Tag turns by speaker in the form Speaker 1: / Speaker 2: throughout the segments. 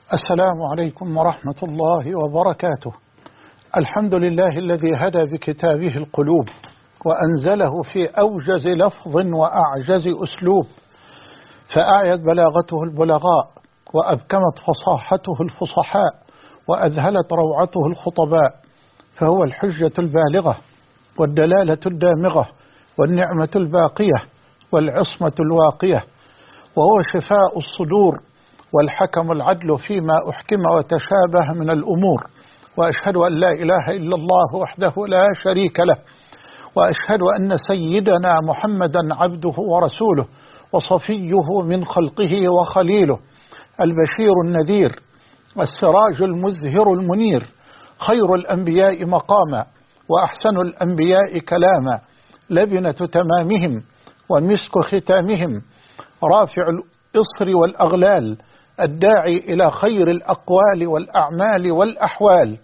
Speaker 1: السلام عليكم ورحمة الله وبركاته. الحمد لله الذي هدى بكتابه القلوب وأنزله في أوجز لفظ وأعجز أسلوب، فأعيت بلاغته البلغاء وأبكمت فصاحته الفصحاء وأذهلت روعته الخطباء، فهو الحجة البالغة والدلالة الدامغة والنعمة الباقية والعصمة الواقية، وهو شفاء الصدور والحكم العدل فيما أحكم وتشابه من الأمور. وأشهد أن لا إله إلا الله وحده لا شريك له، وأشهد أن سيدنا محمدا عبده ورسوله وصفيه من خلقه وخليله، البشير النذير السراج المزهر المنير، خير الأنبياء مقاما وأحسن الأنبياء كلاما، لبنة تمامهم ومسك ختامهم، رافع الإصر والأغلال، الداعي إلى خير الأقوال والأعمال والأحوال.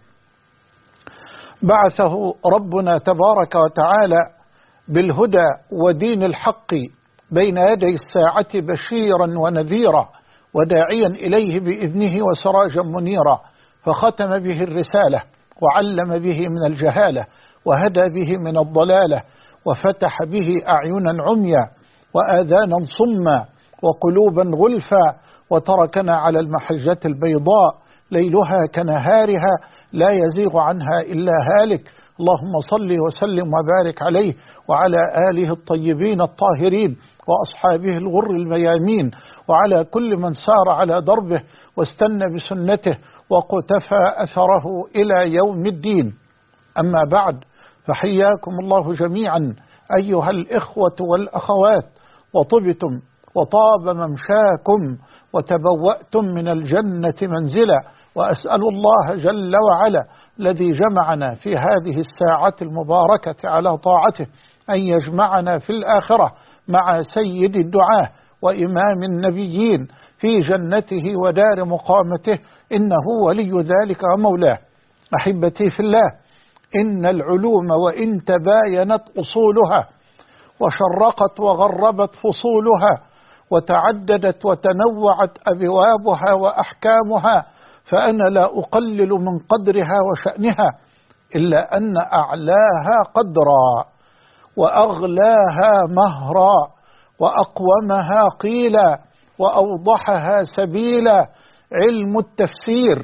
Speaker 1: بعثه ربنا تبارك وتعالى بالهدى ودين الحق بين يدي الساعة بشيرا ونذيرا وداعيا إليه بإذنه وسراجا منيرا، فختم به الرسالة وعلم به من الجهالة وهدى به من الضلالة، وفتح به أعينا عميا وآذانا صما وقلوبا غلفا، وتركنا على المحجة البيضاء ليلها كنهارها لا يزيغ عنها إلا هالك. اللهم صل وسلم وبارك عليه وعلى آله الطيبين الطاهرين وأصحابه الغر الميامين، وعلى كل من سار على دربه واستنى بسنته وقتفى أثره إلى يوم الدين. أما بعد، فحياكم الله جميعا أيها الإخوة والأخوات، وطبتم وطاب ممشاكم وتبوأتم من الجنة منزلا، وأسأل الله جل وعلا الذي جمعنا في هذه الساعة المباركة على طاعته أن يجمعنا في الآخرة مع سيد الدعاة وإمام النبيين في جنته ودار مقامته، إنه ولي ذلك ومولاه. أحبتي في الله، إن العلوم وإن تباينت أصولها وشرقت وغربت فصولها وتعددت وتنوعت أبوابها وأحكامها، فأنا لا أقلل من قدرها وشأنها، إلا أن أعلاها قدرا وأغلاها مهرا وأقومها قيلا وأوضحها سبيلا علم التفسير،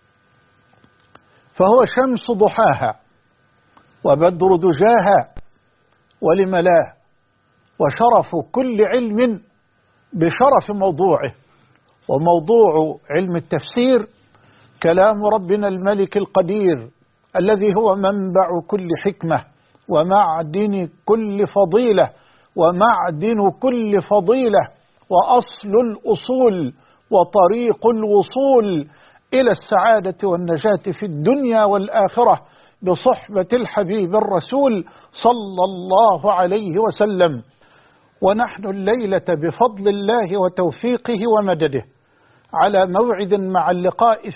Speaker 1: فهو شمس ضحاها وبدر دجاها ولملاه، وشرف كل علم بشرف موضوعه. وموضوع علم التفسير كلام ربنا الملك القدير الذي هو منبع كل حكمة ومعدن كل فضيلة ومعدن كل فضيلة وأصل الأصول وطريق الوصول إلى السعادة والنجاة في الدنيا والآخرة بصحبة الحبيب الرسول صلى الله عليه وسلم. ونحن الليلة بفضل الله وتوفيقه ومدده على موعد مع اللقاء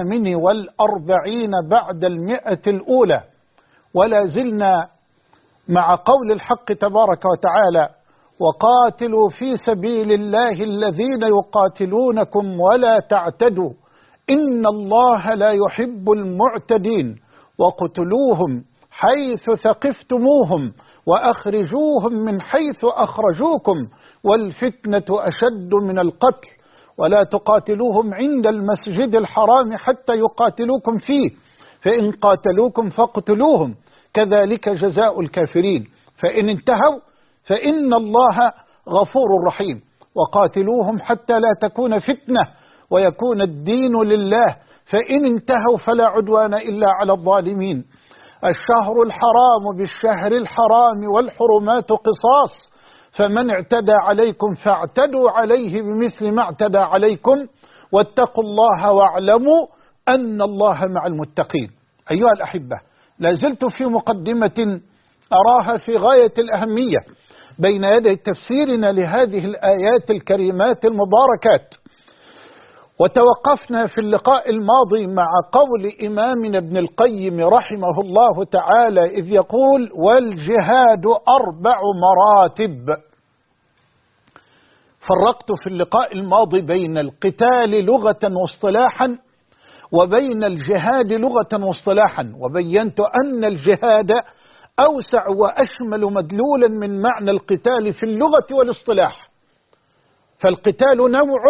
Speaker 1: 48 بعد 100 الأولى، ولا زلنا مع قول الحق تبارك وتعالى: وقاتلوا في سبيل الله الذين يقاتلونكم ولا تعتدوا إن الله لا يحب المعتدين، وقتلوهم حيث ثقفتموهم وأخرجوهم من حيث أخرجوكم والفتنة أشد من القتل، ولا تقاتلوهم عند المسجد الحرام حتى يقاتلوكم فيه، فإن قاتلوكم فاقتلوهم كذلك جزاء الكافرين، فإن انتهوا فإن الله غفور رحيم، وقاتلوهم حتى لا تكون فتنة ويكون الدين لله، فإن انتهوا فلا عدوان إلا على الظالمين. الشهر الحرام بالشهر الحرام والحرمات قصاص، فمن اعتدى عليكم فاعتدوا عليه بمثل ما اعتدى عليكم، واتقوا الله واعلموا أن الله مع المتقين. أيها الأحبة، لازلت في مقدمة أراها في غاية الأهمية بين يدي تفسيرنا لهذه الآيات الكريمات المباركات، وتوقفنا في اللقاء الماضي مع قول إمامنا ابن القيم رحمه الله تعالى إذ يقول: والجهاد 4 مراتب. فرقت في اللقاء الماضي بين القتال لغة واصطلاحا وبين الجهاد لغة واصطلاحا، وبينت أن الجهاد أوسع وأشمل مدلولا من معنى القتال في اللغة والاصطلاح. فالقتال نوع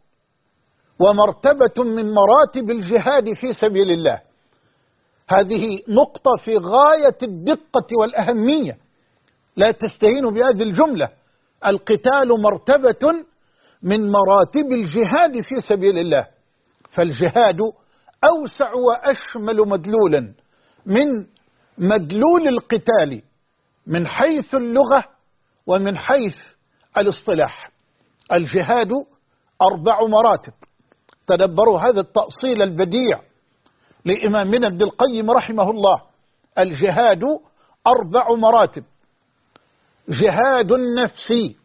Speaker 1: ومرتبة من مراتب الجهاد في سبيل الله. هذه نقطة في غاية الدقة والأهمية، لا تستهينوا بهذه الجملة. القتال مرتبة من مراتب الجهاد في سبيل الله، فالجهاد أوسع وأشمل مدلولا من مدلول القتال من حيث اللغة ومن حيث الاصطلاح. الجهاد 4 مراتب. تدبروا هذا التأصيل البديع لإمامنا ابن القيم رحمه الله. الجهاد 4 مراتب: جهاد النفس،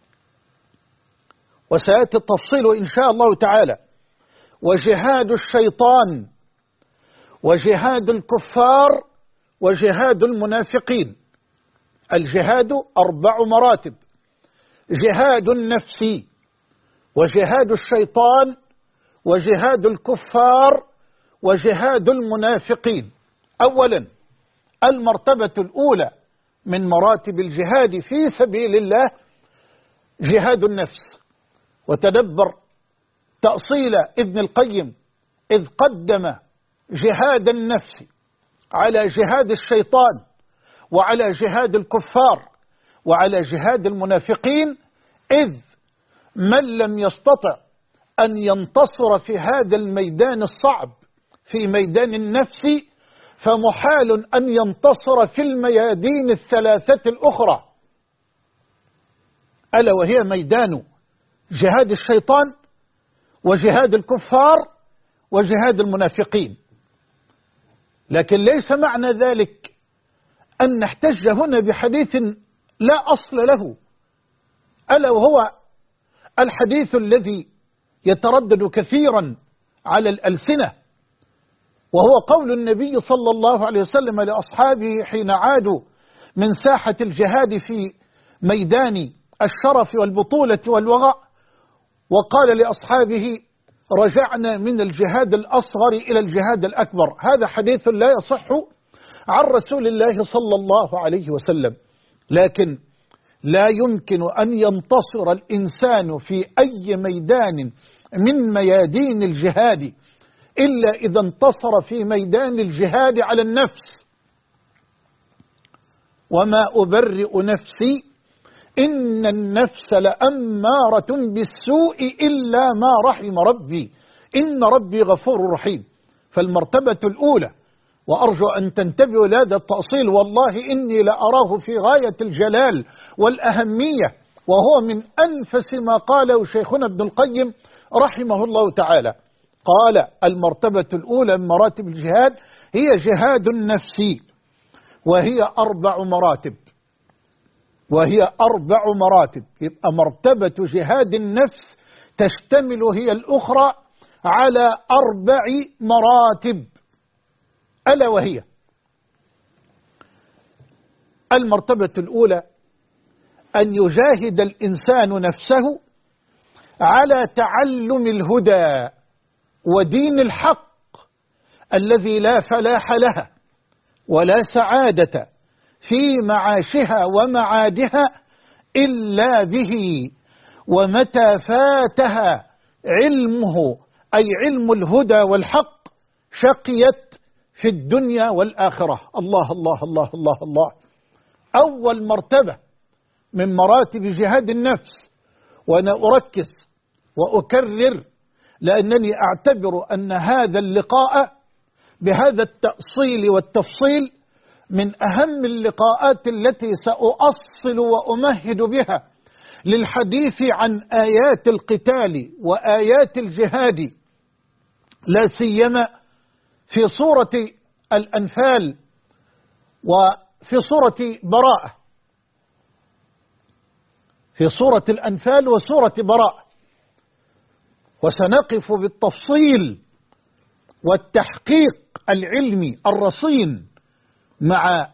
Speaker 1: وسيأتي التفصيل إن شاء الله تعالى، وجهاد الشيطان، وجهاد الكفار، وجهاد المنافقين. الجهاد 4 مراتب: جهاد النفس، وجهاد الشيطان، وجهاد الكفار، وجهاد المنافقين. أولا، المرتبة الأولى من مراتب الجهاد في سبيل الله جهاد النفس. وتدبر تأصيل ابن القيم إذ قدم جهاد النفس على جهاد الشيطان وعلى جهاد الكفار وعلى جهاد المنافقين، إذ من لم يستطع أن ينتصر في هذا الميدان الصعب في ميدان النفس فمحال أن ينتصر في الميادين 3 الأخرى، ألا وهي ميدان جهاد الشيطان وجهاد الكفار وجهاد المنافقين. لكن ليس معنى ذلك أن نحتج هنا بحديث لا أصل له، ألا وهو الحديث الذي يتردد كثيرا على الألسنة، وهو قول النبي صلى الله عليه وسلم لأصحابه حين عادوا من ساحة الجهاد في ميدان الشرف والبطولة والوغى، وقال لأصحابه: رجعنا من الجهاد الأصغر إلى الجهاد الأكبر. هذا حديث لا يصح عن رسول الله صلى الله عليه وسلم. لكن لا يمكن أن ينتصر الإنسان في أي ميدان من ميادين الجهاد إلا إذا انتصر في ميدان الجهاد على النفس. وما أبرئ نفسي إن النفس لأمارة بالسوء إلا ما رحم ربي إن ربي غفور رحيم. فالمرتبة الأولى، وأرجو أن تنتبهوا لهذا التأصيل، والله إني لأراه في غاية الجلال والأهمية، وهو من أنفس ما قاله شيخنا ابن القيم رحمه الله تعالى. قال: المرتبة الأولى من مراتب الجهاد هي جهاد النفس، وهي 4 مراتب. يبقى مرتبة جهاد النفس تشتمل هي الأخرى على 4 مراتب، ألا وهي: المرتبة الأولى أن يجاهد الإنسان نفسه على تعلم الهدى ودين الحق الذي لا فلاح لها ولا سعادة في معاشها ومعادها إلا به، ومتى فاتها علمه أي علم الهدى والحق شقيت في الدنيا والآخرة. الله الله الله الله الله. أول مرتبة من مراتب جهاد النفس، وأنا أركز وأكرر لأنني أعتبر أن هذا اللقاء بهذا التأصيل والتفصيل من أهم اللقاءات التي سأؤصل وأمهد بها للحديث عن آيات القتال وآيات الجهاد، لا سيما في سورة الأنفال وفي سورة براءة، في سورة الأنفال وسورة براءة. وسنقف بالتفصيل والتحقيق العلمي الرصين مع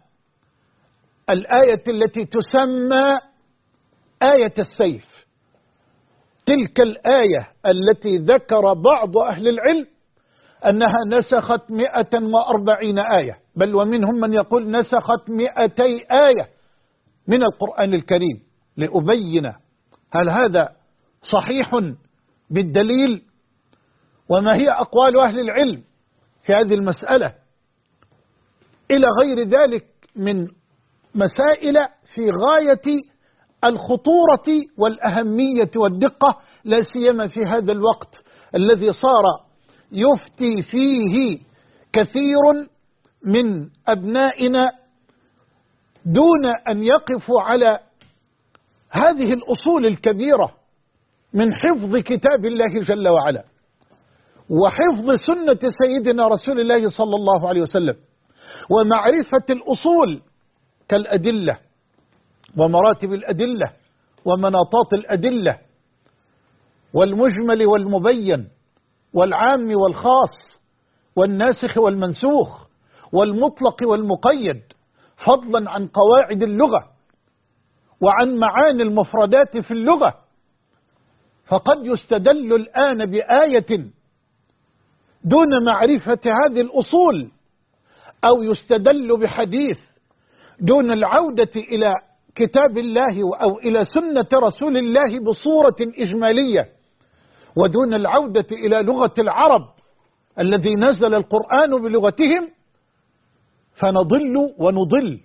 Speaker 1: الآية التي تسمى آية السيف. تلك الآية التي ذكر بعض أهل العلم أنها نسخت 140 آية، بل ومنهم من يقول نسخت 200 آية من القرآن الكريم، لأبين هل هذا صحيح بالدليل، وما هي أقوال أهل العلم في هذه المسألة، إلى غير ذلك من مسائل في غاية الخطورة والأهمية والدقة، لا سيما في هذا الوقت الذي صار يفتي فيه كثير من أبنائنا دون أن يقفوا على هذه الأصول الكبيرة من حفظ كتاب الله جل وعلا وحفظ سنة سيدنا رسول الله صلى الله عليه وسلم، ومعرفة الأصول كالأدلة ومراتب الأدلة ومناطات الأدلة والمجمل والمبين والعام والخاص والناسخ والمنسوخ والمطلق والمقيد، فضلا عن قواعد اللغة وعن معاني المفردات في اللغة. فقد يستدل الآن بآية دون معرفة هذه الأصول، أو يستدل بحديث دون العودة إلى كتاب الله أو إلى سنة رسول الله بصورة إجمالية، ودون العودة إلى لغة العرب الذي نزل القرآن بلغتهم، فنضل ونضل.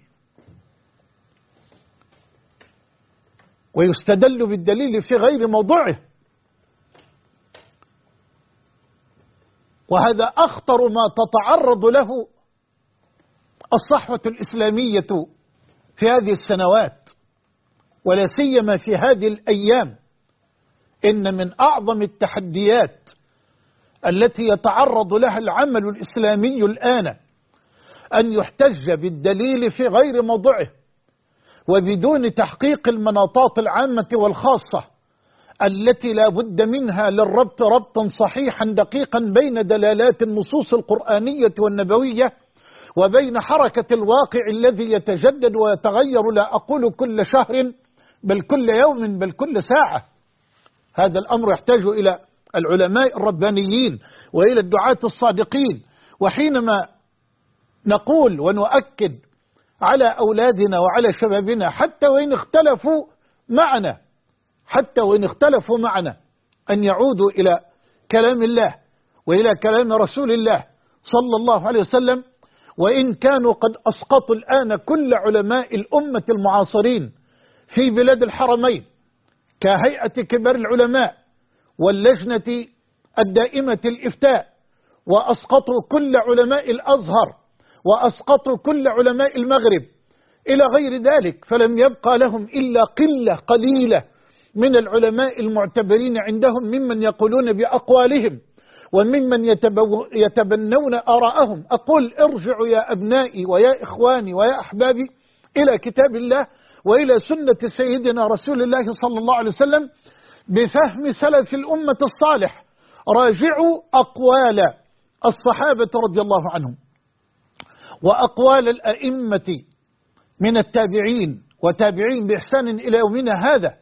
Speaker 1: ويستدل بالدليل في غير موضوعه، وهذا أخطر ما تتعرض له الصحوة الإسلامية في هذه السنوات، ولا سيما في هذه الأيام. إن من أعظم التحديات التي يتعرض لها العمل الإسلامي الآن أن يحتج بالدليل في غير موضعه، وبدون تحقيق المناطات العامة والخاصة التي لا بد منها للربط ربطا صحيحا دقيقا بين دلالات النصوص القرآنية والنبوية وبين حركة الواقع الذي يتجدد ويتغير، لا أقول كل شهر بل كل يوم بل كل ساعة. هذا الأمر يحتاج إلى العلماء الربانيين وإلى الدعاة الصادقين. وحينما نقول ونؤكد على أولادنا وعلى شبابنا حتى وإن اختلفوا معنا أن يعودوا إلى كلام الله وإلى كلام رسول الله صلى الله عليه وسلم، وإن كانوا قد أسقطوا الآن كل علماء الأمة المعاصرين في بلاد الحرمين كهيئة كبار العلماء واللجنة الدائمة الإفتاء، وأسقطوا كل علماء الأزهر، وأسقطوا كل علماء المغرب إلى غير ذلك، فلم يبقى لهم إلا قلة قليلة من العلماء المعتبرين عندهم ممن يقولون بأقوالهم وممن يتبنون آراءهم. أقول ارجعوا يا أبنائي ويا إخواني ويا أحبابي إلى كتاب الله وإلى سنة سيدنا رسول الله صلى الله عليه وسلم بفهم سلف الأمة الصالح. راجعوا أقوال الصحابة رضي الله عنهم وأقوال الأئمة من التابعين وتابعين بإحسان إلى يومنا هذا،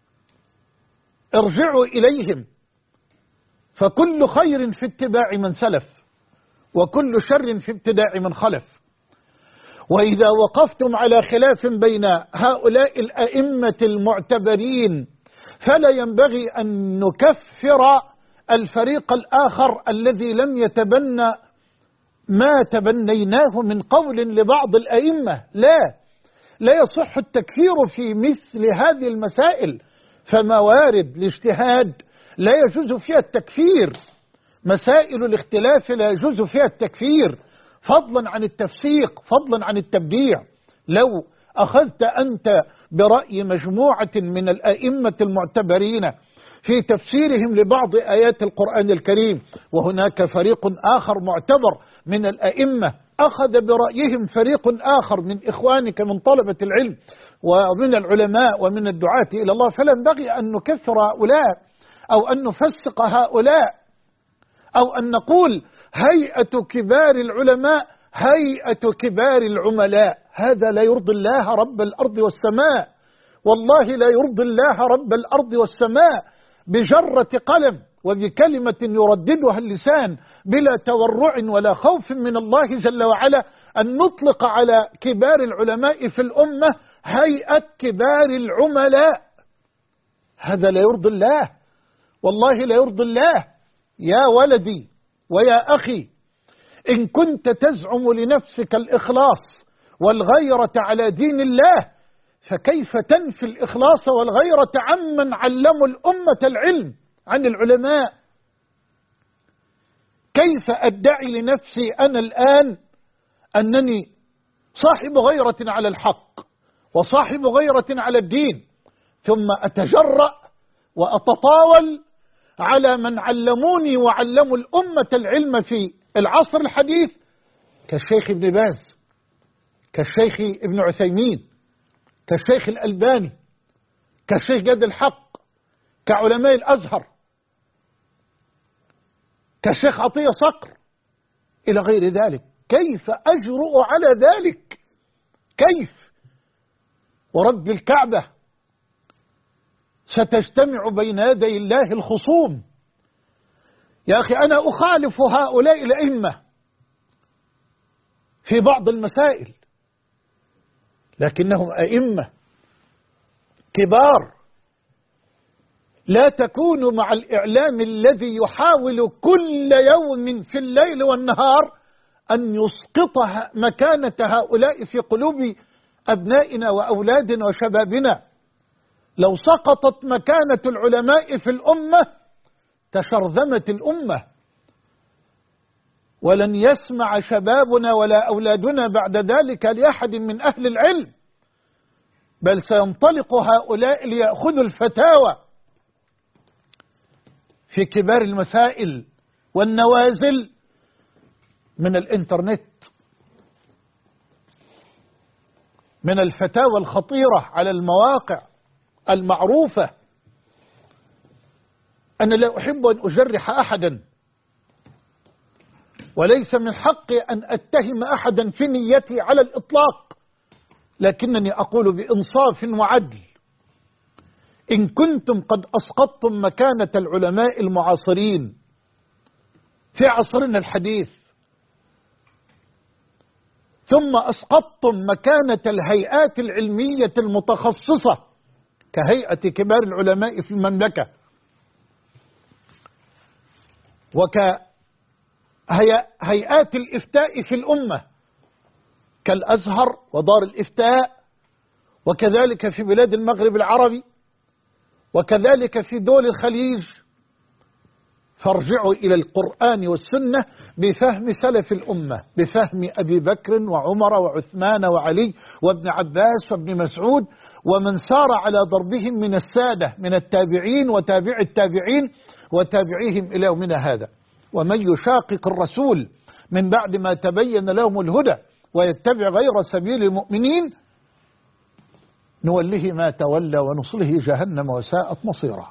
Speaker 1: ارجعوا إليهم، فكل خير في اتباع من سلف وكل شر في ابتداع من خلف. وإذا وقفتم على خلاف بين هؤلاء الأئمة المعتبرين فلا ينبغي أن نكفر الفريق الآخر الذي لم يتبنى ما تبنيناه من قول لبعض الأئمة. لا يصح التكفير في مثل هذه المسائل، فموارد الاجتهاد لا يجوز فيها التكفير، مسائل الاختلاف لا يجوز فيها التكفير، فضلا عن التفسيق، فضلا عن التبديع. لو أخذت أنت برأي مجموعة من الأئمة المعتبرين في تفسيرهم لبعض آيات القرآن الكريم، وهناك فريق آخر معتبر من الأئمة أخذ برأيهم فريق آخر من إخوانك من طلبة العلم ومن العلماء ومن الدعاة إلى الله، فلا ينبغي أن نكثر هؤلاء أو أن نفسق هؤلاء أو أن نقول هيئة كبار العلماء هيئة كبار العملاء. هذا لا يرضي الله رب الأرض والسماء، والله لا يرضي الله رب الأرض والسماء. بجرة قلم وبكلمة يرددها اللسان بلا تورع ولا خوف من الله جل وعلا أن نطلق على كبار العلماء في الأمة هيئة كبار العملاء. هذا لا يرضي الله، والله لا يرضي الله. يا ولدي ويا أخي، إن كنت تزعم لنفسك الإخلاص والغيرة على دين الله، فكيف تنفي الإخلاص والغيرة عمن علموا الأمة العلم عن العلماء؟ كيف أدعي لنفسي أنا الآن أنني صاحب غيرة على الحق وصاحب غيرة على الدين، ثم أتجرأ وأتطاول على من علموني وعلموا الأمة العلم في العصر الحديث كالشيخ ابن باز، كالشيخ ابن عثيمين، كالشيخ الألباني، كالشيخ جاد الحق، كعلماء الأزهر، كالشيخ عطية صقر إلى غير ذلك؟ كيف أجرؤ على ذلك؟ كيف؟ ورب الكعبة ستجتمع بين يدي الله الخصوم. يا أخي أنا أخالف هؤلاء الأئمة في بعض المسائل، لكنهم أئمة كبار. لا تكونوا مع الإعلام الذي يحاول كل يوم في الليل والنهار أن يسقط مكانة هؤلاء في قلوب أبنائنا وأولادنا وشبابنا. لو سقطت مكانة العلماء في الأمة تشرذمت الأمة، ولن يسمع شبابنا ولا أولادنا بعد ذلك لأحد من أهل العلم، بل سينطلق هؤلاء ليأخذوا الفتاوى في كبار المسائل والنوازل من الإنترنت، من الفتاوى الخطيرة على المواقع المعروفة. أنا لا أحب أن أجرح أحدا، وليس من حقي أن أتهم أحدا في نيتي على الإطلاق، لكنني أقول بإنصاف وعدل: إن كنتم قد أسقطتم مكانة العلماء المعاصرين في عصرنا الحديث، ثم أسقطتم مكانة الهيئات العلمية المتخصصة كهيئة كبار العلماء في المملكة وكهيئات الإفتاء في الأمة كالأزهر ودار الإفتاء، وكذلك في بلاد المغرب العربي، وكذلك في دول الخليج، فارجعوا إلى القرآن والسنة بفهم سلف الأمة، بفهم أبي بكر وعمر وعثمان وعلي وابن عباس وابن مسعود ومن سار على ضربهم من السادة من التابعين وتابع التابعين وتابعيهم إلى يومنا هذا. ومن يشاقق الرسول من بعد ما تبين لهم الهدى ويتبع غير سبيل المؤمنين نوله ما تولى ونصله جهنم وساءت مصيرا.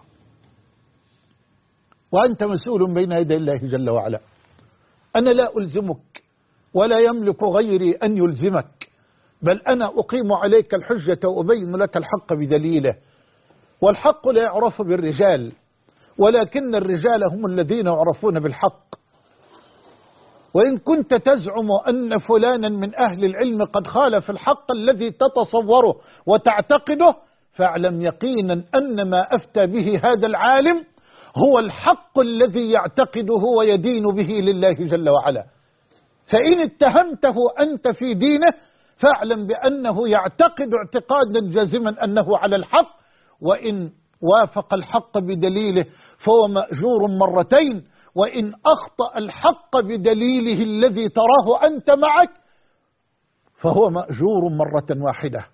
Speaker 1: وأنت مسؤول بين يدي الله جل وعلا. أنا لا ألزمك ولا يملك غيري أن يلزمك، بل أنا أقيم عليك الحجة وأبين لك الحق بدليله. والحق لا يعرف بالرجال، ولكن الرجال هم الذين يعرفون بالحق. وإن كنت تزعم أن فلانا من أهل العلم قد خالف الحق الذي تتصوره وتعتقده، فاعلم يقينا أن ما أفتى به هذا العالم هو الحق الذي يعتقده ويدين به لله جل وعلا. فإن اتهمته أنت في دينه فاعلم بأنه يعتقد اعتقادا جازما أنه على الحق، وإن وافق الحق بدليله فهو مأجور مرتين، وإن أخطأ الحق بدليله الذي تراه أنت معك فهو مأجور مرة واحدة.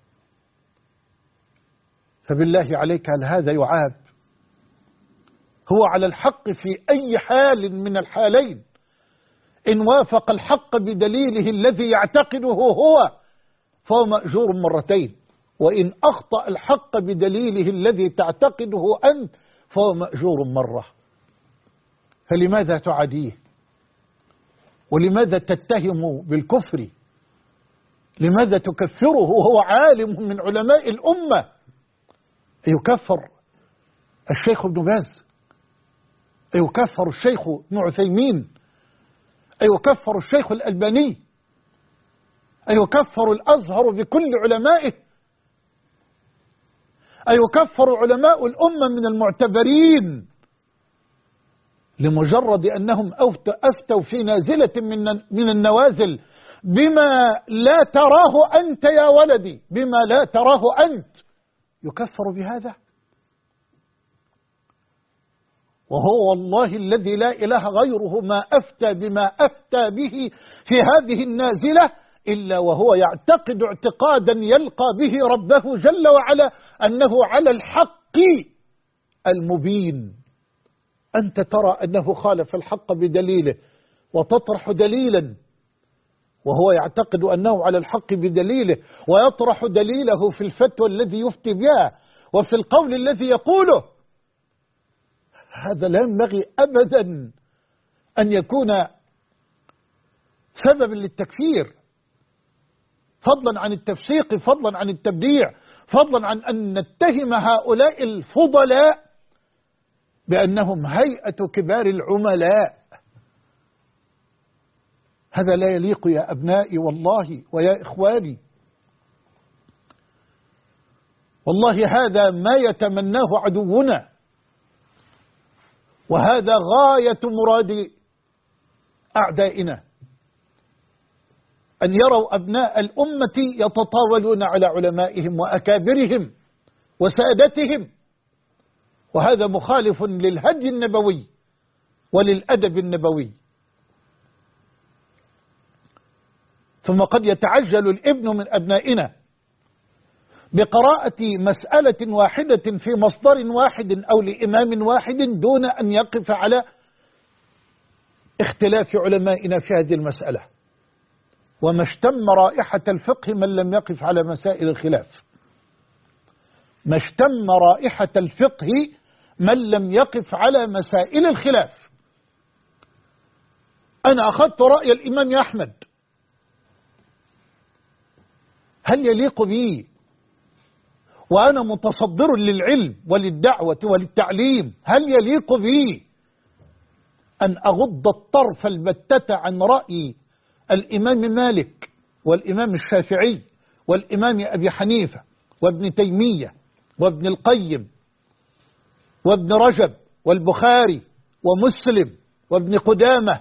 Speaker 1: فبالله عليك هل هذا يعاب؟ هو على الحق في أي حال من الحالين. إن وافق الحق بدليله الذي يعتقده هو فهو مأجور مرتين، وإن أخطأ الحق بدليله الذي تعتقده أنت فهو مأجور مرة. فلماذا تعاديه؟ ولماذا تتهم بالكفر؟ لماذا تكفره وهو عالم من علماء الأمة؟ يكفر الشيخ ابن باز أيكفر الشيخ ابن عثيمين؟ أيكفر الشيخ الألباني؟ أيكفر الأزهر بكل علمائه؟ أيكفر علماء الأمة من المعتبرين لمجرد أنهم أفتوا في نازلة من النوازل بما لا تراه أنت يا ولدي، بما لا تراه أنت، يكفر بهذا؟ وهو والله الذي لا إله غيره ما أفتى بما أفتى به في هذه النازلة إلا وهو يعتقد اعتقادا يلقى به ربه جل وعلا أنه على الحق المبين. أنت ترى أنه خالف الحق بدليله وتطرح دليلا، وهو يعتقد أنه على الحق بدليله ويطرح دليله في الفتوى الذي يفتي بها وفي القول الذي يقوله. هذا لا ينبغي أبدا أن يكون سببا للتكفير، فضلا عن التفسيق، فضلا عن التبديع، فضلا عن أن نتهم هؤلاء الفضلاء بأنهم هيئة كبار العملاء. هذا لا يليق يا أبنائي والله ويا إخواني، والله هذا ما يتمناه عدونا، وهذا غاية مراد أعدائنا، أن يروا أبناء الأمة يتطاولون على علمائهم وأكابرهم وسادتهم، وهذا مخالف للهدي النبوي وللأدب النبوي. ثم قد يتعجل الابن من أبنائنا بقراءة مسألة واحدة في مصدر واحد أو لإمام واحد دون أن يقف على اختلاف علمائنا في هذه المسألة. وما اشتم رائحة الفقه من لم يقف على مسائل الخلاف، ما اشتم رائحة الفقه من لم يقف على مسائل الخلاف. أنا أخذت رأي الإمام أحمد، هل يليق بي وأنا متصدر للعلم وللدعوة وللتعليم، هل يليق بي أن أغض الطرف البتة عن رأي الإمام مالك والإمام الشافعي والإمام أبي حنيفة وابن تيمية وابن القيم وابن رجب والبخاري ومسلم وابن قدامة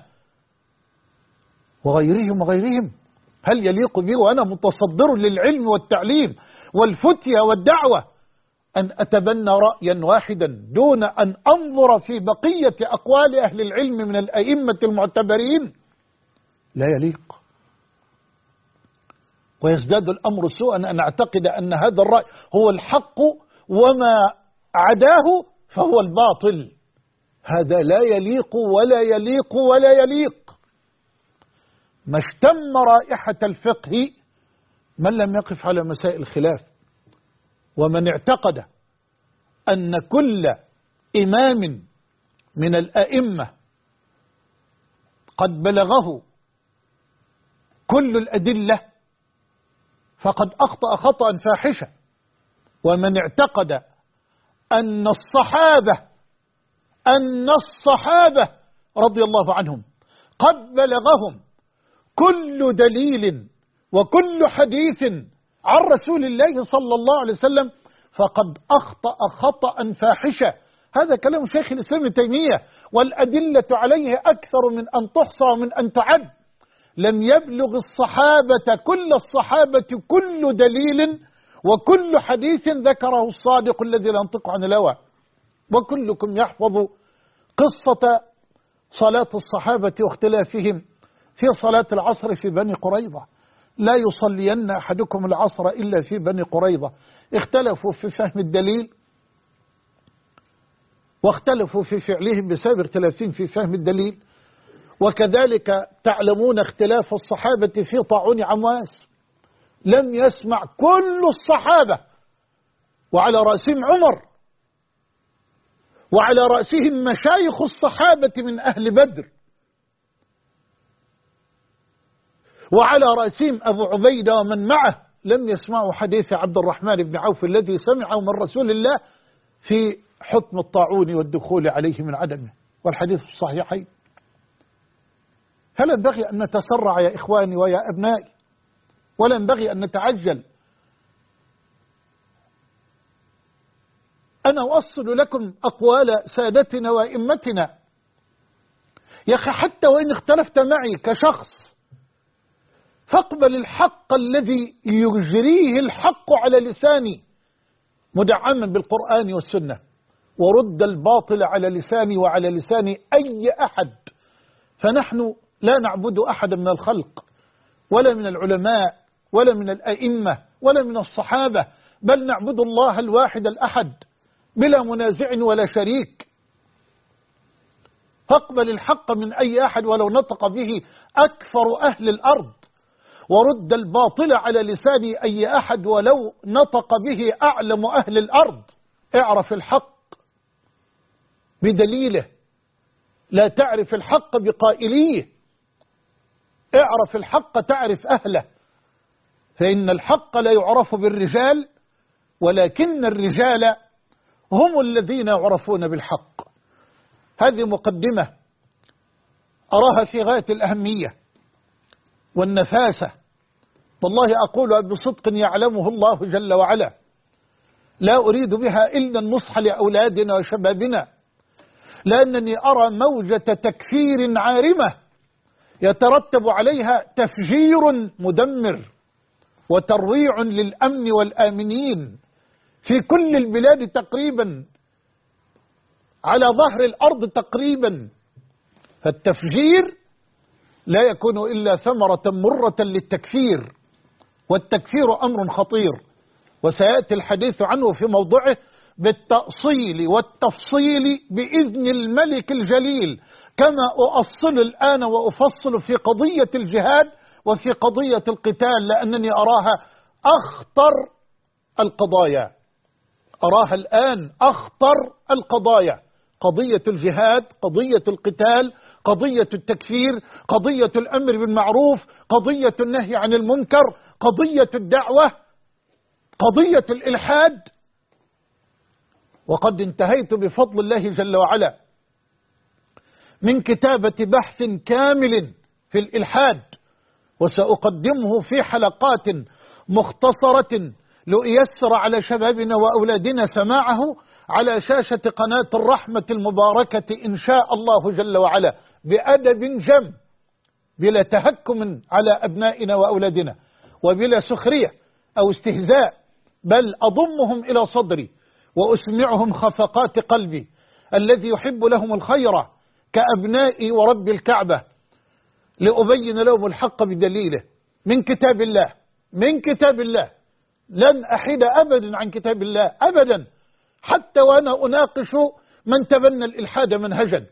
Speaker 1: وغيرهم؟ هل يليق بي وأنا متصدر للعلم والتعليم والفتية والدعوة أن أتبنى رأيا واحدا دون أن أنظر في بقية أقوال أهل العلم من الأئمة المعتبرين؟ لا يليق. ويزداد الأمر سوءا أن أعتقد أن هذا الرأي هو الحق وما عداه فهو الباطل. هذا لا يليق ولا يليق ولا يليق. ما اشتم رائحة الفقه من لم يقف على مسائل الخلاف، ومن اعتقد أن كل إمام من الأئمة قد بلغه كل الأدلة فقد أخطأ خطأ فاحشا. ومن اعتقد أن الصحابة رضي الله عنهم قد بلغهم كل دليل وكل حديث عن رسول الله صلى الله عليه وسلم فقد أخطأ خطأ فاحشا. هذا كلام شيخ الإسلام ابن تيمية، والأدلة عليه أكثر من أن تحصى ومن أن تعد. لم يبلغ كل الصحابة كل دليل وكل حديث ذكره الصادق الذي لا ينطق عن الهوى. وكلكم يحفظ قصة صلاة الصحابة واختلافهم في صلاة العصر في بني قريظة. لا يصلين أحدكم العصر إلا في بني قريظة. اختلفوا في فهم الدليل واختلفوا في فعلهم بسبب اختلافهم في فهم الدليل. وكذلك تعلمون اختلاف الصحابة في طاعون عمواس، لم يسمع كل الصحابة وعلى رأسهم عمر وعلى رأسهم مشايخ الصحابة من أهل بدر وعلى رأسهم أبو عبيدة ومن معه، لم يسمعوا حديث عبد الرحمن بن عوف الذي سمعه من رسول الله في حكم الطاعون والدخول عليه من عدمه. والحديث في الصحيحين. فلا ينبغي أن نتسرع يا إخواني ويا أبنائي، ولا ينبغي أن نتعجل. أنا أوصل لكم أقوال سادتنا وإمتنا. يا أخي حتى وإن اختلفت معي كشخص فاقبل الحق الذي يجريه الحق على لساني مدعما بالقرآن والسنة، ورد الباطل على لساني وعلى لسان أي أحد. فنحن لا نعبد أحدا من الخلق ولا من العلماء ولا من الأئمة ولا من الصحابة، بل نعبد الله الواحد الأحد بلا منازع ولا شريك. فاقبل الحق من أي أحد ولو نطق به أكثر أهل الأرض، ورد الباطل على لسان أي أحد ولو نطق به أعلم أهل الأرض. اعرف الحق بدليله، لا تعرف الحق بقائليه. اعرف الحق تعرف أهله، فإن الحق لا يعرف بالرجال ولكن الرجال هم الذين يعرفون بالحق. هذه مقدمة أراها في غاية الأهمية والنفاسة، والله أقولها بصدق يعلمه الله جل وعلا. لا أريد بها إلا النصح لأولادنا وشبابنا، لأنني أرى موجة تكفير عارمة يترتب عليها تفجير مدمر وترويع للأمن والآمنين في كل البلاد تقريبا، على ظهر الأرض تقريبا. فالتفجير لا يكون إلا ثمرة مرة للتكفير، والتكفير أمر خطير، وسيأتي الحديث عنه في موضعه بالتأصيل والتفصيل بإذن الملك الجليل، كما أؤصل الآن وأفصل في قضية الجهاد وفي قضية القتال، لأنني أراها أخطر القضايا. أراها الآن أخطر القضايا، قضية الجهاد، قضية القتال، قضية التكفير، قضية الأمر بالمعروف، قضية النهي عن المنكر، قضية الدعوة، قضية الإلحاد. وقد انتهيت بفضل الله جل وعلا من كتابة بحث كامل في الإلحاد، وسأقدمه في حلقات مختصرة ليسر على شبابنا وأولادنا سماعه على شاشة قناة الرحمة المباركة إن شاء الله جل وعلا، بأدب جم، بلا تهكم على أبنائنا وأولادنا، وبلا سخرية أو استهزاء، بل أضمهم إلى صدري وأسمعهم خفقات قلبي الذي يحب لهم الخير كأبنائي ورب الكعبة، لأبين لهم الحق بدليله من كتاب الله. من كتاب الله، لن أحيد أبدا عن كتاب الله أبدا، حتى وأنا أناقش من تبنى الإلحاد منهجا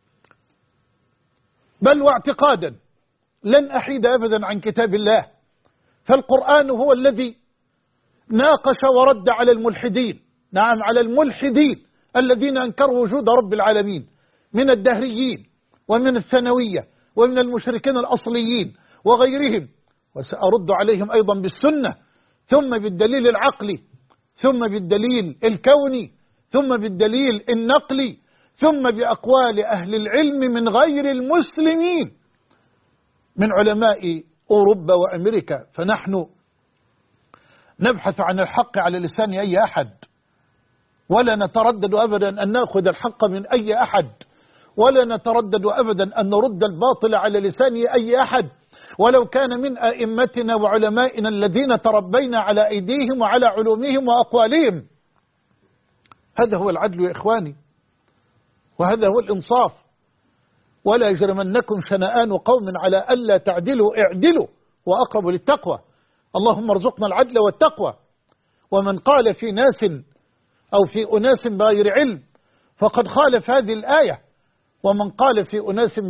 Speaker 1: بل واعتقادا، لن أحيد أبدا عن كتاب الله. فالقرآن هو الذي ناقش ورد على الملحدين، نعم على الملحدين الذين أنكروا وجود رب العالمين من الدهريين ومن الثانوية ومن المشركين الأصليين وغيرهم، وسأرد عليهم أيضا بالسنة، ثم بالدليل العقلي، ثم بالدليل الكوني، ثم بالدليل النقلي، ثم بأقوال أهل العلم من غير المسلمين من علماء أوروبا وأمريكا. فنحن نبحث عن الحق على لسان أي أحد، ولا نتردد أبدا أن نأخذ الحق من أي أحد، ولا نتردد أبدا أن نرد الباطل على لسان أي أحد، ولو كان من أئمتنا وعلمائنا الذين تربينا على أيديهم وعلى علومهم وأقوالهم. هذا هو العدل يا إخواني، وهذا هو الإنصاف. ولا يجرمنكم شنآن قوم على ألا تعدلوا، اعدلوا وأقرب للتقوى. اللهم ارزقنا العدل والتقوى. ومن قال في ناس أو في أناس بغير علم فقد خالف هذه الآية، ومن قال في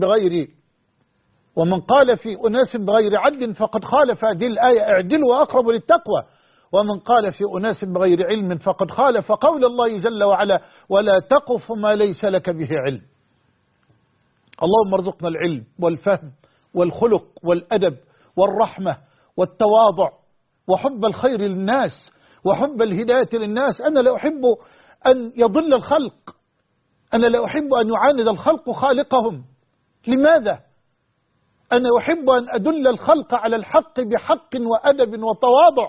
Speaker 1: أناس بغير عدل فقد خالف هذه الآية، اعدلوا وأقرب للتقوى. ومن قال في أناس بغير علم فقد خالف قول الله جل وعلا ولا تقف ما ليس لك به علم. اللهم ارزقنا العلم والفهم والخلق والأدب والرحمة والتواضع وحب الخير للناس وحب الهداية للناس. أنا لا أحب أن يضل الخلق، أنا لا أحب أن يعاند الخلق خالقهم. لماذا؟ أنا أحب أن أدل الخلق على الحق بحق وأدب وتواضع.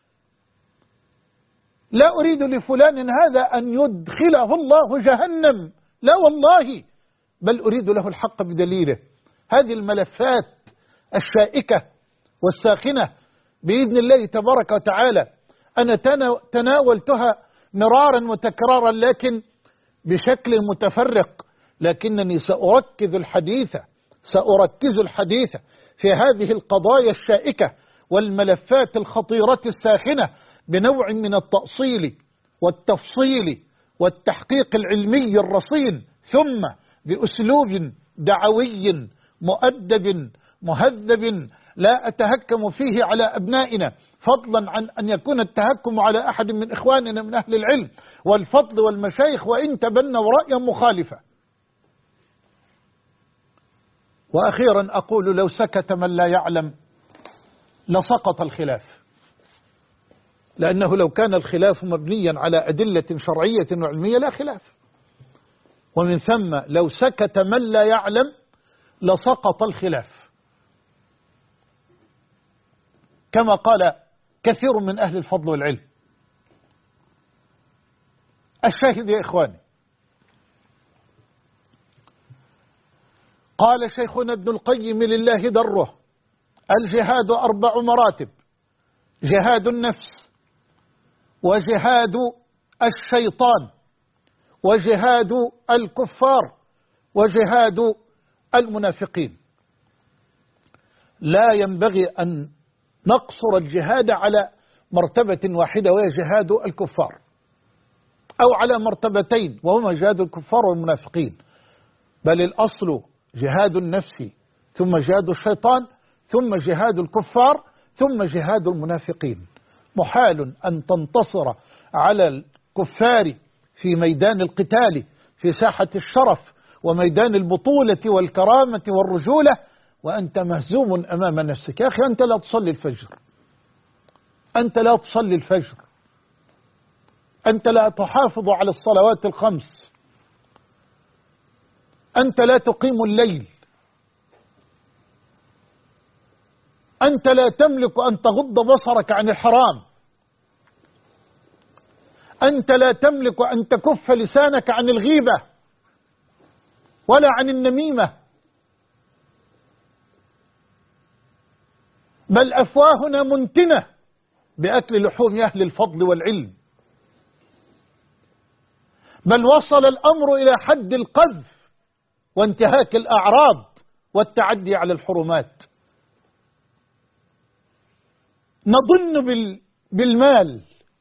Speaker 1: لا أريد لفلان هذا أن يدخله الله جهنم، لا والله، بل أريد له الحق بدليله. هذه الملفات الشائكة والساخنة بإذن الله تبارك وتعالى أنا تناولتها مرارا وتكرارا، لكن بشكل متفرق، لكنني سأركز الحديث في هذه القضايا الشائكة والملفات الخطيرة الساخنة بنوع من التأصيل والتفصيل والتحقيق العلمي الرصين، ثم بأسلوب دعوي مؤدب مهذب لا أتهكم فيه على أبنائنا، فضلا عن أن يكون التهكم على أحد من إخواننا من أهل العلم والفضل والمشايخ وإن تبنوا رأيا مخالفا. وأخيرا أقول لو سكت من لا يعلم لسقط الخلاف، لأنه لو كان الخلاف مبنيا على أدلة شرعية وعلمية لا خلاف، ومن ثم لو سكت من لا يعلم لسقط الخلاف، كما قال كثير من أهل الفضل والعلم. الشاهد يا إخواني، قال شيخنا ابن القيم لله دره: الجهاد 4 مراتب: جهاد النفس، وجهاد الشيطان، وجهاد الكفار، وجهاد المنافقين. لا ينبغي أن نقصر الجهاد على مرتبة واحدة وهي جهاد الكفار، أو على مرتبتين وهما جهاد الكفار والمنافقين، بل الأصل جهاد النفس، ثم جهاد الشيطان، ثم جهاد الكفار، ثم جهاد المنافقين. محال أن تنتصر على الكفار في ميدان القتال في ساحة الشرف وميدان البطولة والكرامة والرجولة وأنت مهزوم أمام نفسك. يا أخي أنت لا تصلي الفجر، أنت لا تصلي الفجر، أنت لا تحافظ على الصلوات الخمس، أنت لا تقيم الليل، أنت لا تملك أن تغض بصرك عن الحرام، أنت لا تملك أن تكف لسانك عن الغيبة ولا عن النميمة، بل أفواهنا منتنة بأكل لحوم أهل الفضل والعلم، بل وصل الأمر إلى حد القذف وانتهاك الأعراض والتعدي على الحرمات. نظن بالمال،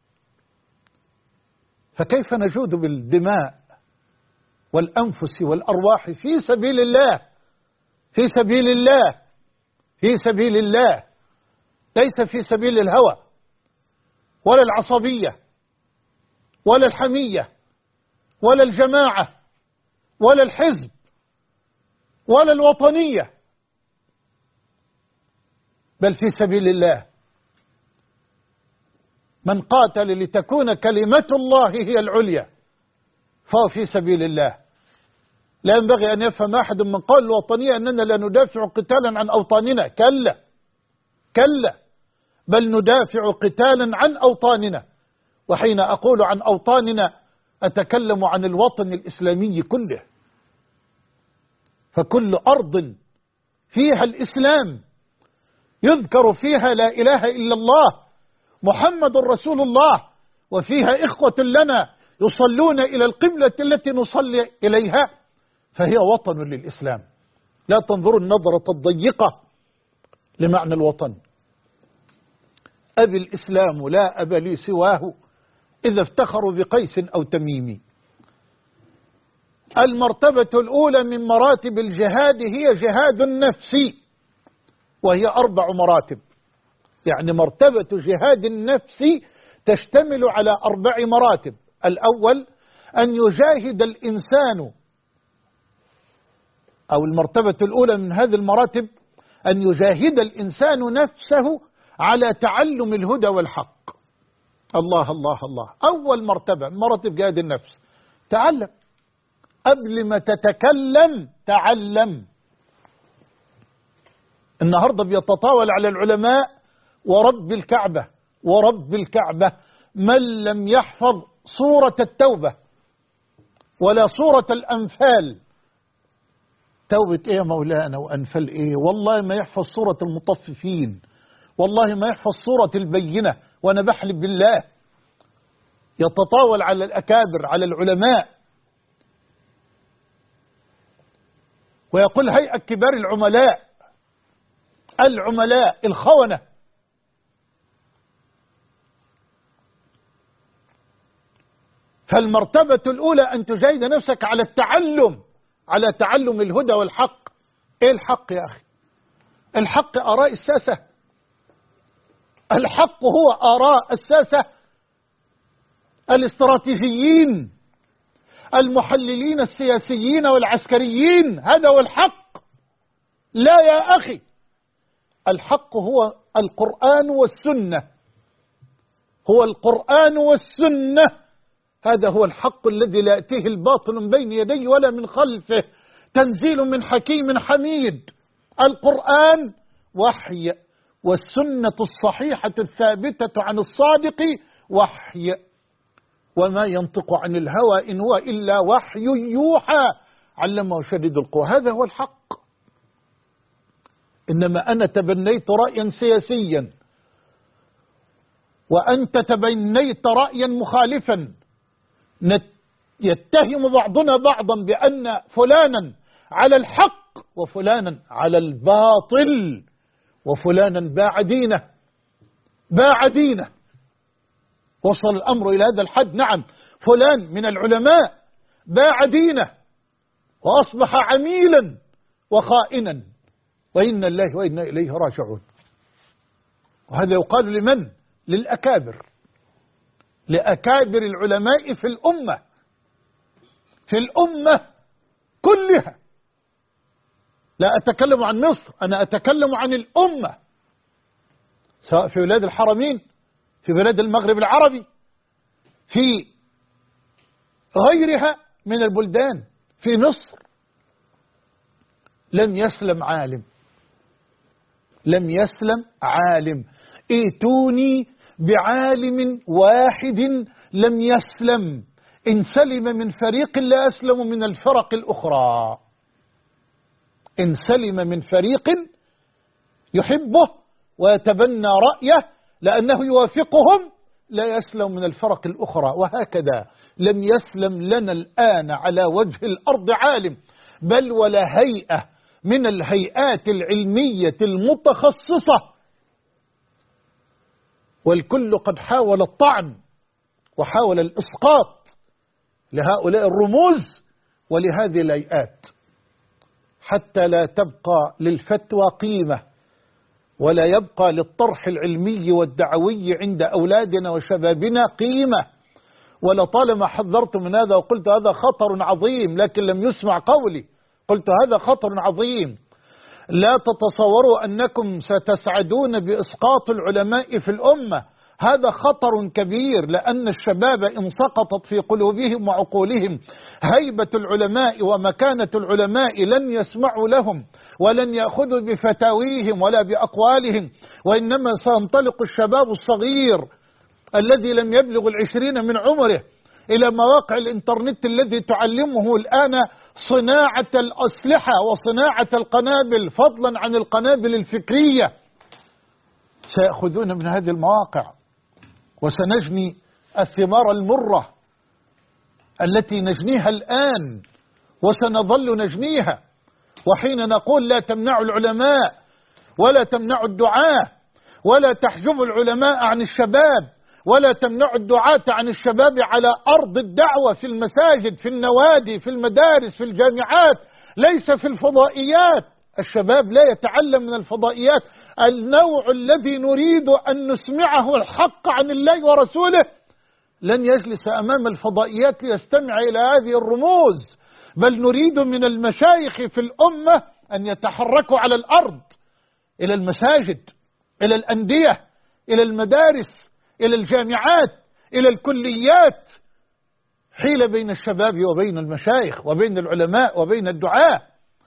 Speaker 1: فكيف نجود بالدماء والأنفس والأرواح في سبيل الله، في سبيل الله، في سبيل الله، ليس في سبيل الهوى ولا العصبية ولا الحمية ولا الجماعة ولا الحزب ولا الوطنية، بل في سبيل الله. من قاتل لتكون كلمة الله هي العليا فهو في سبيل الله. لا ينبغي أن يفهم أحد من قول الوطنية أننا لا ندافع قتالا عن أوطاننا، كلا كلا، بل ندافع قتالا عن أوطاننا. وحين أقول عن أوطاننا أتكلم عن الوطن الإسلامي كله، فكل أرض فيها الإسلام يذكر فيها لا إله إلا الله محمد رسول الله، وفيها إخوة لنا يصلون إلى القبلة التي نصلي إليها، فهي وطن للإسلام. لا تنظروا النظرة الضيقة لمعنى الوطن. أبي الإسلام لا أب لي سواه إذا افتخروا بقيس أو تميم. المرتبة الأولى من مراتب الجهاد هي جهاد النفس، وهي 4 مراتب. يعني مرتبة جهاد النفس تشتمل على 4 مراتب. الأول أن يجاهد الإنسان، أو المرتبة الأولى من هذه المراتب أن يجاهد الإنسان نفسه على تعلم الهدى والحق. الله الله الله. أول مرتبة من مراتب جهاد النفس، تعلم قبل ما تتكلم تعلم. النهاردة بيتطاول على العلماء ورب الكعبة، ورب الكعبة من لم يحفظ سورة التوبة ولا سورة الأنفال. توبة ايه يا مولانا وأنفال ايه؟ والله ما يحفظ سورة المطففين، والله ما يحفظ سورة البينة، وأنا بحلف بالله. يتطاول على الأكابر، على العلماء، ويقول هيئة كبار العملاء، العملاء الخونة. فالمرتبة الأولى أن تجاهد نفسك على التعلم، على تعلم الهدى والحق. إيه الحق يا أخي؟ الحق آراء الساسة، الحق هو آراء الساسة الاستراتيجيين المحللين السياسيين والعسكريين، هذا هو الحق. لا يا أخي، الحق هو القرآن والسنة، هو القرآن والسنة، هذا هو الحق الذي لا يأتيه الباطل من بين يديه ولا من خلفه، تنزيل من حكيم حميد. القرآن وحي، والسنة الصحيحة الثابتة عن الصادق وحي، وما ينطق عن الهوى إن هو إلا وحي يوحى علمه شديد القوى. هذا هو الحق. إنما أنا تبنيت رأيا سياسيا وأنت تبنيت رأيا مخالفا، يتهم بعضنا بعضا بأن فلانا على الحق وفلانا على الباطل، وفلانا باع دينه، باع دينه. وصل الأمر إلى هذا الحد. نعم، فلان من العلماء باع دينه وأصبح عميلا وخائنا، وإنا الله وإنا إليه راجعون. وهذا يقال لمن؟ للأكابر، لأكابر العلماء في الأمة، في الأمة كلها. لا أتكلم عن مصر، أنا أتكلم عن الأمة، سواء في بلاد الحرمين، في بلاد المغرب العربي، في غيرها من البلدان. في مصر لم يسلم عالم، لم يسلم عالم. ائتوني بعالم واحد لم يسلم. إن سلم من فريق لا يسلم من الفرق الأخرى. إن سلم من فريق يحبه ويتبنى رأيه لأنه يوافقهم لا يسلم من الفرق الأخرى. وهكذا لم يسلم لنا الآن على وجه الأرض عالم، بل ولا هيئة من الهيئات العلمية المتخصصة، والكل قد حاول الطعن وحاول الإسقاط لهؤلاء الرموز ولهذه الهيئات، حتى لا تبقى للفتوى قيمة، ولا يبقى للطرح العلمي والدعوي عند أولادنا وشبابنا قيمة. ولطالما حذرت من هذا وقلت هذا خطر عظيم، لكن لم يسمع قولي. قلت هذا خطر عظيم، لا تتصوروا أنكم ستسعدون بإسقاط العلماء في الأمة. هذا خطر كبير، لأن الشباب إن سقطت في قلوبهم وعقولهم هيبة العلماء ومكانة العلماء لن يسمعوا لهم ولن يأخذوا بفتاويهم ولا بأقوالهم، وإنما سينطلق الشباب الصغير الذي لم يبلغ 20 من عمره إلى مواقع الإنترنت الذي تعلمه الآن صناعة الأسلحة وصناعة القنابل، فضلا عن القنابل الفكرية. سيأخذون من هذه المواقع، وسنجني الثمار المرة التي نجنيها الآن وسنظل نجنيها. وحين نقول لا تمنعوا العلماء ولا تمنعوا الدعاة ولا تحجبوا العلماء عن الشباب ولا تمنعوا الدعاة عن الشباب على أرض الدعوة، في المساجد، في النوادي، في المدارس، في الجامعات، ليس في الفضائيات. الشباب لا يتعلم من الفضائيات. النوع الذي نريد أن نسمعه الحق عن الله ورسوله لن يجلس أمام الفضائيات ليستمع إلى هذه الرموز، بل نريد من المشايخ في الأمة أن يتحركوا على الأرض، إلى المساجد، إلى الأندية، إلى المدارس، إلى الجامعات، إلى الكليات. حيل بين الشباب وبين المشايخ وبين العلماء وبين الدعاة.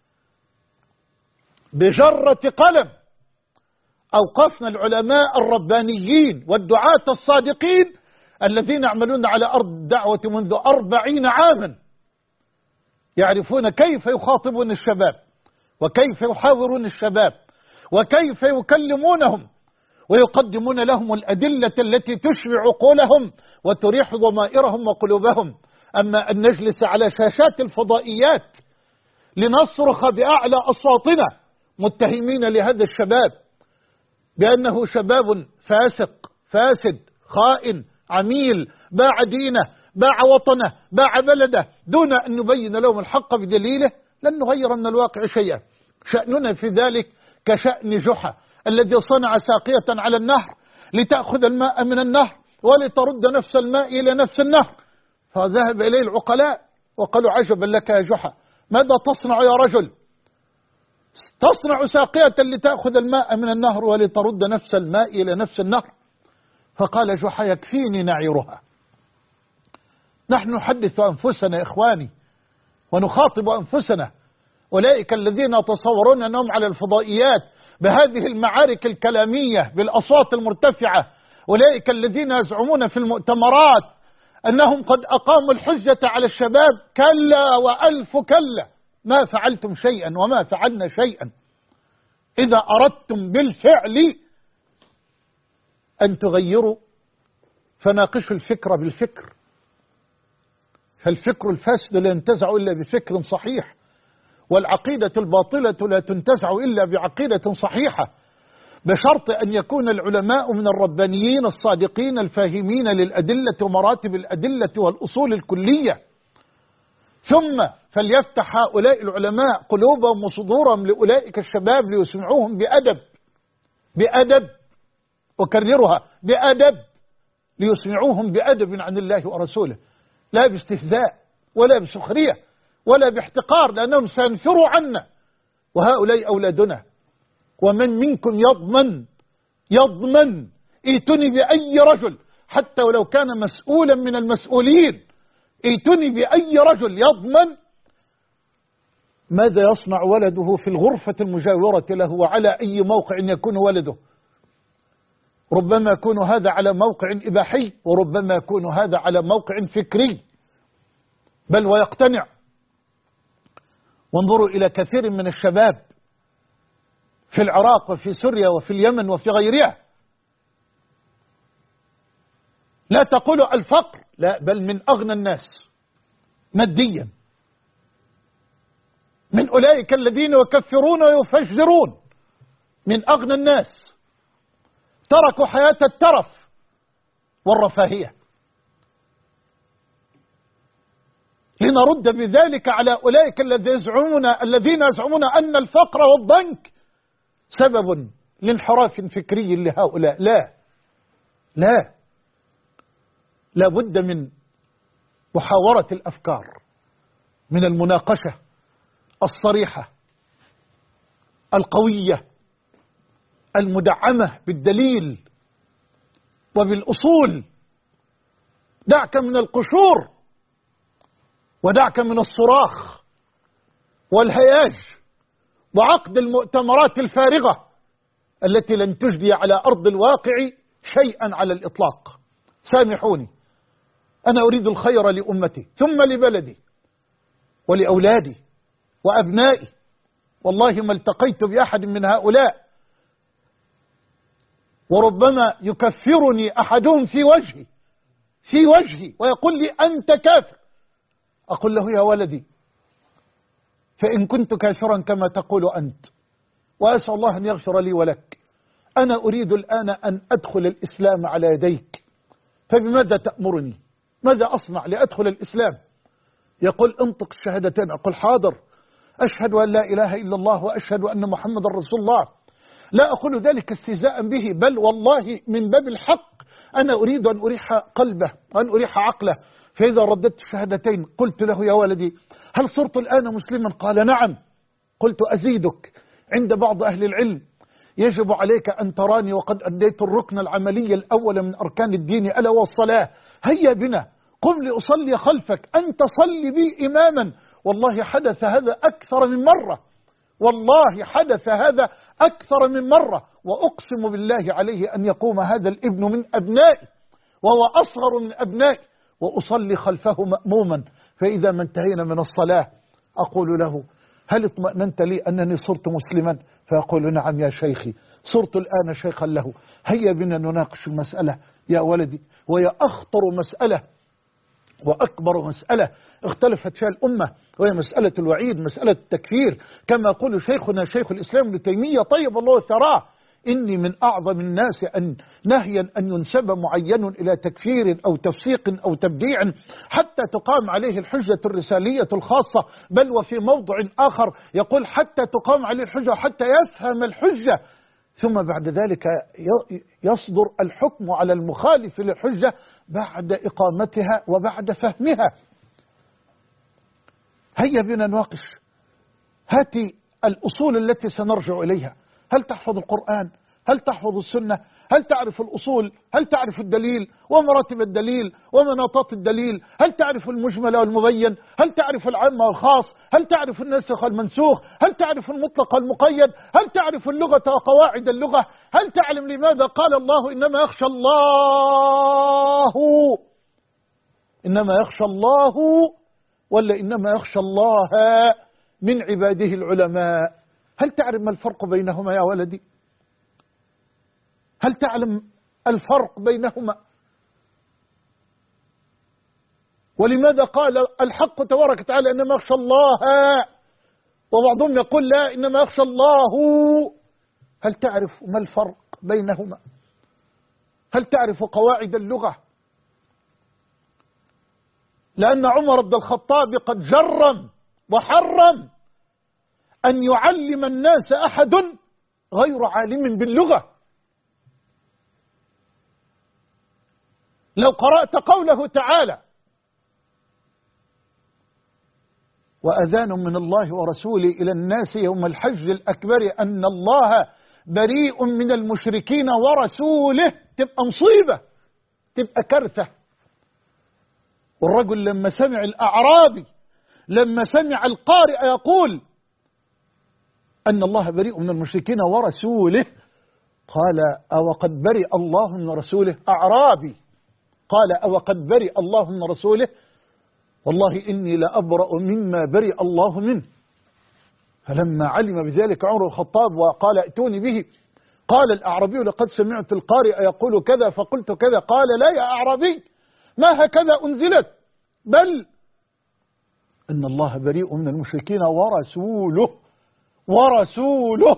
Speaker 1: بجرة قلم أوقفنا العلماء الربانيين والدعاة الصادقين الذين يعملون على أرض الدعوة منذ 40 عاما، يعرفون كيف يخاطبون الشباب وكيف يحاورون الشباب وكيف يكلمونهم ويقدمون لهم الأدلة التي تشبع عقولهم وتريح ضمائرهم وقلوبهم. أما أن نجلس على شاشات الفضائيات لنصرخ بأعلى أصواتنا متهمين لهذا الشباب بأنه شباب فاسق فاسد خائن عميل باع دينه باع وطنه باع بلده، دون أن نبين لهم الحق بدليله، لن نغير من الواقع شيئا. شأننا في ذلك كشأن جحا الذي صنع ساقية على النهر لتأخذ الماء من النهر ولترد نفس الماء إلى نفس النهر، فذهب إليه العقلاء وقالوا عجبا لك يا جحا، ماذا تصنع يا رجل؟ تصنع ساقية لتأخذ الماء من النهر ولترد نفس الماء إلى نفس النهر. فقال جحا يكفيني نعيرها. نحن نحدث أنفسنا إخواني ونخاطب أنفسنا، أولئك الذين يتصورون أنهم على الفضائيات بهذه المعارك الكلامية بالأصوات المرتفعة، أولئك الذين يزعمون في المؤتمرات أنهم قد أقاموا الحجة على الشباب، كلا وألف كلا، ما فعلتم شيئا وما فعلنا شيئا. إذا أردتم بالفعل أن تغيروا فناقشوا الفكر بالفكر، فالفكر الفاسد لا ينتزع إلا بفكر صحيح، والعقيدة الباطلة لا تنتزع إلا بعقيدة صحيحة، بشرط أن يكون العلماء من الربانيين الصادقين الفاهمين للأدلة ومراتب الأدلة والأصول الكلية. ثم فليفتح هؤلاء العلماء قلوبهم وصدورهم لأولئك الشباب ليسمعوهم بأدب أكررها بأدب، ليسمعوهم بأدب عن الله ورسوله، لا باستهزاء ولا بسخرية ولا باحتقار، لأنهم سينفروا عنا وهؤلاء أولادنا. ومن منكم يضمن ائتني بأي رجل حتى ولو كان مسؤولا من المسؤولين، ائتني بأي رجل يضمن ماذا يصنع ولده في الغرفة المجاورة له وعلى أي موقع يكون ولده. ربما يكون هذا على موقع إباحي وربما يكون هذا على موقع فكري بل ويقتنع. وانظروا إلى كثير من الشباب في العراق وفي سوريا وفي اليمن وفي غيرها، لا تقولوا الفقر، لا، بل من أغنى الناس ماديا، من أولئك الذين يكفرون ويفجرون، من أغنى الناس، تركوا حياة الترف والرفاهية. لنرد بذلك على أولئك الذين يزعمون أن الفقر والضنك سبب لانحراف فكري لهؤلاء. لا بد من محاورة الأفكار، من المناقشة الصريحة القوية المدعمة بالدليل وبالأصول. دعك من القشور ودعك من الصراخ والهياج وعقد المؤتمرات الفارغة التي لن تجدي على أرض الواقع شيئا على الإطلاق. سامحوني، أنا أريد الخير لأمتي ثم لبلدي ولأولادي وأبنائي. والله ما التقيت بأحد من هؤلاء وربما يكفرني أحدهم في وجهي ويقول لي أنت كافر، أقول له يا ولدي فإن كنت كافرا كما تقول أنت وأسأل الله أن يغفر لي ولك، أنا أريد الآن أن أدخل الإسلام على يديك، فبماذا تأمرني؟ ماذا أصنع لأدخل الإسلام؟ يقول انطق الشهادتين، أقول حاضر، أشهد أن لا إله إلا الله وأشهد أن محمد رسول الله. لا أقول ذلك استهزاء به، بل والله من باب الحق أنا أريد أن أريح قلبه وأن أريح عقله. فإذا رددت الشهادتين قلت له يا ولدي هل صرت الآن مسلما؟ قال نعم. قلت أزيدك، عند بعض أهل العلم يجب عليك أن تراني وقد أديت الركن العملي الأول من أركان الدين ألا والصلاة، هيا بنا قم لأصلي خلفك، أنت صل بي إماما. والله حدث هذا أكثر من مرة، والله حدث هذا أكثر من مرة، وأقسم بالله عليه أن يقوم هذا الابن من أبنائي وهو أصغر من أبنائي وأصلي خلفه مأموما، فإذا ما انتهينا من الصلاة أقول له: هل اطمأننت لي أنني صرت مسلما؟ فيقول: نعم يا شيخي، صرت الآن شيخا له. هيا بنا نناقش المسألة يا ولدي، وهي أخطر مسألة وأكبر مسألة اختلفت فيها الأمة، وهي مسألة الوعيد، مسألة التكفير. كما يقول شيخنا شيخ الإسلام ابن تيمية طيب الله ثراه: إني من أعظم الناس نهيا أن ينسب معين إلى تكفير أو تفسيق أو تبديع حتى تقام عليه الحجة الرسالية الخاصة، بل وفي موضع آخر يقول حتى تقام عليه الحجة حتى يفهم الحجة، ثم بعد ذلك يصدر الحكم على المخالف للحجة بعد إقامتها وبعد فهمها. هيا بنا نناقش، هاتي الأصول التي سنرجع إليها. هل تحفظ القرآن؟ هل تحفظ السنة؟ هل تعرف الأصول؟ هل تعرف الدليل ومراتب الدليل ومناطات الدليل؟ هل تعرف المجمل والمبين؟ هل تعرف العام والخاص؟ هل تعرف الناسخ والمنسوخ؟ هل تعرف المطلق والمقيد؟ هل تعرف اللغة وقواعد اللغة؟ هل تعلم لماذا قال الله إنما يخشى الله ولا إنما يخشى الله من عباده العلماء؟ هل تعلم ما الفرق بينهما يا ولدي؟ هل تعلم الفرق بينهما؟ ولماذا قال الحق تبارك وتعالى إنما يخشى الله، وبعضهم يقول لا إنما يخشى الله؟ هل تعرف ما الفرق بينهما؟ هل تعرف قواعد اللغة؟ لأن عمر بن الخطاب قد جرم وحرم أن يعلم الناس أحد غير عالم باللغة. لو قرأت قوله تعالى: وأذان من الله ورسوله إلى الناس يوم الحج الأكبر أن الله بريء من المشركين ورسوله، تبقى مصيبة، تبقى كارثة. والرجل لما سمع الأعرابي، لما سمع القارئ يقول أن الله بريء من المشركين ورسوله، قال: أو قد برئ الله من رسوله. أعرابي قال: أو قد برئ الله من رسوله، والله إني لأبرأ مما برئ الله منه. فلما علم بذلك عمر الخطاب وقال: ائتوني به، قال الأعرابي: لقد سمعت القارئ يقول كذا فقلت كذا. قال: لا يا أعرابي، ما هكذا أنزلت، بل إن الله بريء من المشركين ورسوله.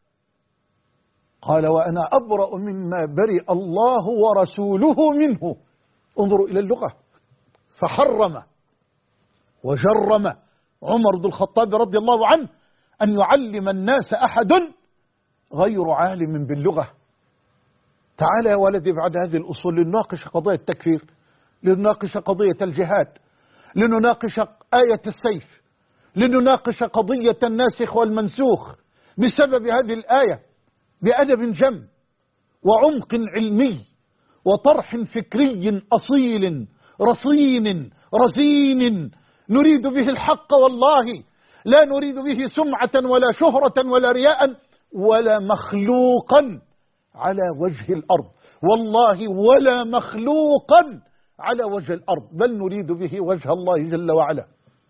Speaker 1: قال: وأنا أبرأ مما برئ الله ورسوله منه. انظروا إلى اللغة. فحرم وجرم عمر بن الخطاب رضي الله عنه أن يعلم الناس أحد غير عالم باللغة. تعال يا ولدي بعد هذه الأصول لنناقش قضية التكفير، لنناقش قضية الجهاد، لنناقش آية السيف، لنناقش قضية الناسخ والمنسوخ بسبب هذه الآية بأدب جم وعمق علمي وطرح فكري أصيل رصين رزين، نريد به الحق والله، لا نريد به سمعة ولا شهرة ولا رياء ولا مخلوقا على وجه الأرض، والله ولا مخلوقا على وجه الأرض، بل نريد به وجه الله جل وعلا،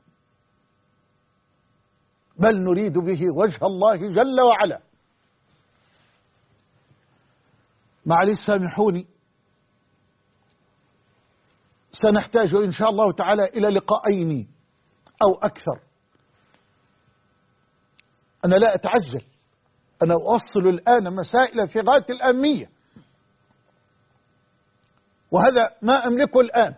Speaker 1: بل نريد به وجه الله جل وعلا. معلش سامحوني، سنحتاج إن شاء الله تعالى إلى لقاءين أو أكثر. أنا لا أتعجل، أنا أوصل الآن مسائل في غاية الأهمية، وهذا ما أملكه الآن.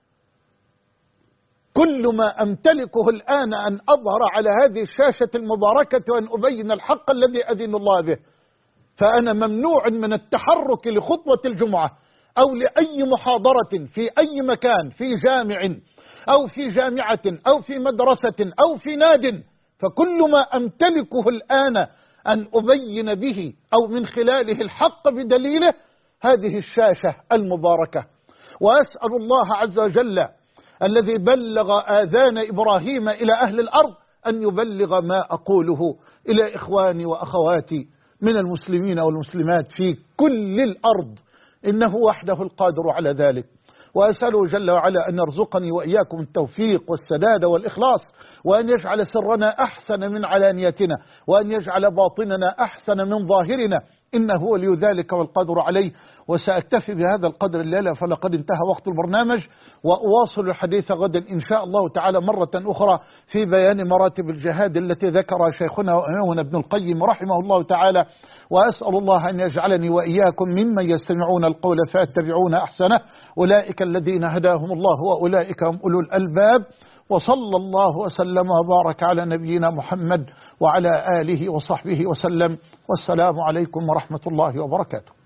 Speaker 1: كل ما أمتلكه الآن أن أظهر على هذه الشاشة المباركة وأن أبين الحق الذي أذن الله به. فأنا ممنوع من التحرك لخطوة الجمعة أو لأي محاضرة في أي مكان، في جامع أو في جامعة أو في مدرسة أو في ناد. فكل ما أمتلكه الآن أن أبين به أو من خلاله الحق بدليله هذه الشاشة المباركة. وأسأل الله عز وجل الذي بلغ آذان إبراهيم إلى أهل الأرض أن يبلغ ما أقوله إلى إخواني وأخواتي من المسلمين والمسلمات في كل الأرض، إنه وحده القادر على ذلك. وأسأله جل وعلا أن يرزقني وإياكم التوفيق والسداد والإخلاص، وأن يجعل سرنا أحسن من علانيتنا، وأن يجعل باطننا أحسن من ظاهرنا، إنه ولي ذلك والقدر عليه. وسأكتفي بهذا القدر الليلة، فلقد انتهى وقت البرنامج، وأواصل الحديث غدا إن شاء الله تعالى مرة أخرى في بيان مراتب الجهاد التي ذكرها شيخنا وإمامنا ابن القيم رحمه الله تعالى. وأسأل الله أن يجعلني وإياكم ممن يستمعون القول فيتبعون أحسنه، أولئك الذين هداهم الله وأولئك هم أولو الألباب. وصلى الله وسلم وبارك على نبينا محمد وعلى آله وصحبه وسلم، والسلام عليكم ورحمة الله وبركاته.